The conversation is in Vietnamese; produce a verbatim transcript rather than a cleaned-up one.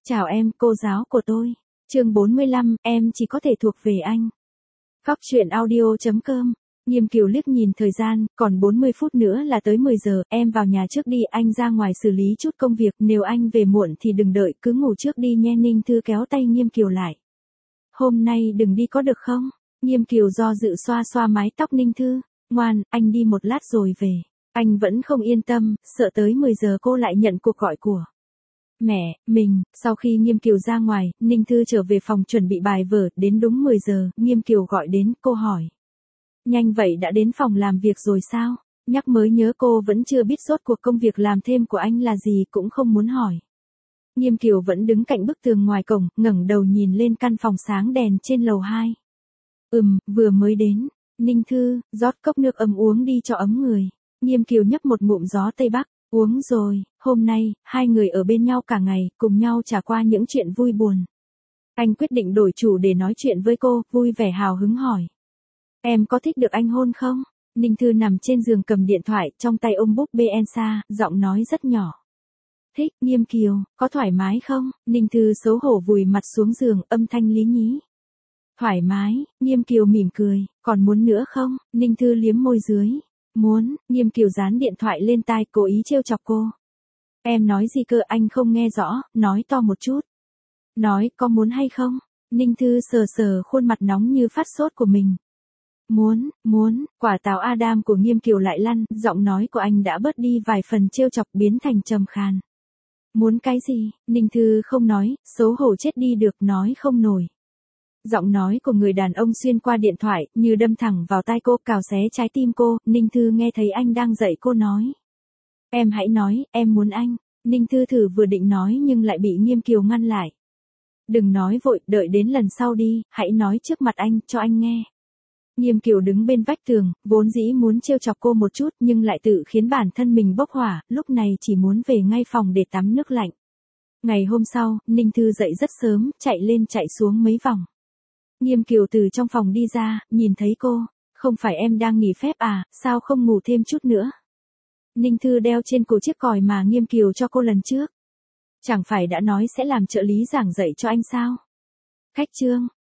Chào em, cô giáo của tôi. Chương bốn mươi lăm, em chỉ có thể thuộc về anh. Góc truyện audio chấm com. Nghiêm Kiều liếc nhìn thời gian, còn bốn mươi phút nữa là tới mười giờ, em vào nhà trước đi, anh ra ngoài xử lý chút công việc, nếu anh về muộn thì đừng đợi, cứ ngủ trước đi nhé. Ninh Thư kéo tay Nghiêm Kiều lại. Hôm nay đừng đi có được không? Nghiêm Kiều do dự xoa xoa mái tóc Ninh Thư. Ngoan, anh đi một lát rồi về. Anh vẫn không yên tâm, sợ tới mười giờ cô lại nhận cuộc gọi của mẹ mình. Sau khi Nghiêm Kiều ra ngoài, Ninh Thư trở về phòng chuẩn bị bài vở, đến đúng mười giờ, Nghiêm Kiều gọi đến, cô hỏi. Nhanh vậy đã đến phòng làm việc rồi sao? Nhắc mới nhớ cô vẫn chưa biết rốt cuộc công việc làm thêm của anh là gì, cũng không muốn hỏi. Nghiêm Kiều vẫn đứng cạnh bức tường ngoài cổng, ngẩng đầu nhìn lên căn phòng sáng đèn trên lầu hai. Ừm, vừa mới đến. Ninh Thư, rót cốc nước ấm uống đi cho ấm người. Nghiêm Kiều nhấp một ngụm gió Tây Bắc. Uống rồi, hôm nay, hai người ở bên nhau cả ngày, cùng nhau trải qua những chuyện vui buồn. Anh quyết định đổi chủ để nói chuyện với cô, vui vẻ hào hứng hỏi. Em có thích được anh hôn không? Ninh Thư nằm trên giường cầm điện thoại, trong tay ôm búp bê Elsa, giọng nói rất nhỏ. Thích. Nghiêm Kiều, có thoải mái không? Ninh Thư xấu hổ vùi mặt xuống giường, âm thanh lý nhí. Thoải mái. Nghiêm Kiều mỉm cười. Còn muốn nữa không? Ninh Thư liếm môi dưới. Muốn. Nghiêm Kiều dán điện thoại lên tai, cố ý trêu chọc cô. Em nói gì cơ? Anh không nghe rõ, nói to một chút. Nói, có muốn hay không? Ninh Thư sờ sờ khuôn mặt nóng như phát sốt của mình. Muốn, muốn. Quả táo Adam của Nghiêm Kiều lại lăn, giọng nói của anh đã bớt đi vài phần trêu chọc, biến thành trầm khàn. Muốn cái gì? Ninh Thư không nói, xấu hổ chết đi được, nói không nổi. Giọng nói của người đàn ông xuyên qua điện thoại, như đâm thẳng vào tai cô, cào xé trái tim cô. Ninh Thư nghe thấy anh đang dạy cô nói. Em hãy nói, em muốn anh. Ninh Thư thử vừa định nói nhưng lại bị Nghiêm Kiều ngăn lại. Đừng nói vội, đợi đến lần sau đi, hãy nói trước mặt anh, cho anh nghe. Nghiêm Kiều đứng bên vách tường, vốn dĩ muốn trêu chọc cô một chút nhưng lại tự khiến bản thân mình bốc hỏa, lúc này chỉ muốn về ngay phòng để tắm nước lạnh. Ngày hôm sau, Ninh Thư dậy rất sớm, chạy lên chạy xuống mấy vòng. Nghiêm Kiều từ trong phòng đi ra, nhìn thấy cô. Không phải em đang nghỉ phép à, sao không ngủ thêm chút nữa? Ninh Thư đeo trên cổ chiếc còi mà Nghiêm Kiều cho cô lần trước. Chẳng phải đã nói sẽ làm trợ lý giảng dạy cho anh sao? Khách trương,